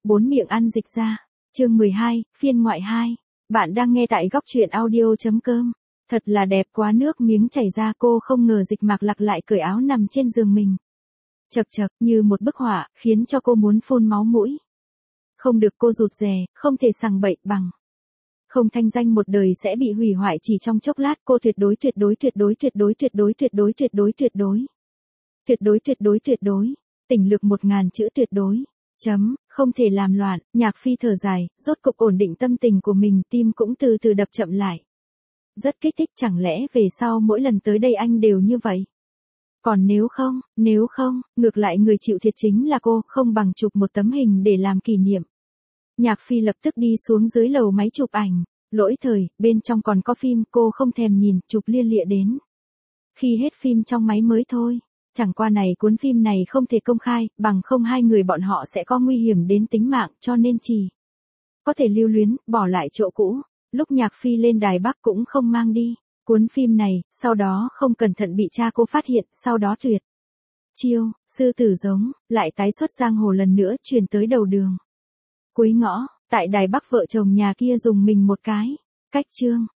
Bốn miệng ăn dịch ra. Chương 12, phiên ngoại 2. Bạn đang nghe tại góc truyện audio.com. Thật là đẹp quá, nước miếng chảy ra, cô không ngờ Dịch Mạc Lạc lại cởi áo nằm trên giường mình. Chật chật, như một bức họa, khiến cho cô muốn phun máu mũi. Không được, cô rụt rè, không thể sằng bậy bằng. Không, thanh danh một đời sẽ bị hủy hoại chỉ trong chốc lát, cô tuyệt đối. Tỉnh lược 1000 chữ tuyệt đối. Không thể làm loạn, Nhạc Phi thở dài, rốt cục ổn định tâm tình của mình, tim cũng từ từ đập chậm lại. Rất kích thích, chẳng lẽ về sau mỗi lần tới đây anh đều như vậy? Còn nếu không, ngược lại người chịu thiệt chính là cô, không bằng chụp một tấm hình để làm kỷ niệm. Nhạc Phi lập tức đi xuống dưới lầu máy chụp ảnh, lỗi thời, bên trong còn có phim, cô không thèm nhìn, chụp lia lịa đến. Khi hết phim trong máy mới thôi. Chẳng qua này, cuốn phim này không thể công khai, bằng không hai người bọn họ sẽ có nguy hiểm đến tính mạng, cho nên chỉ có thể lưu luyến, bỏ lại chỗ cũ. Lúc Nhạc Phi lên Đài Bắc cũng không mang đi cuốn phim này, sau đó không cẩn thận bị cha cô phát hiện, sau đó tuyệt chiêu, sư tử giống, lại tái xuất giang hồ lần nữa, truyền tới đầu đường. Cuối ngõ, tại Đài Bắc vợ chồng nhà kia dùng mình một cái. Cách chương,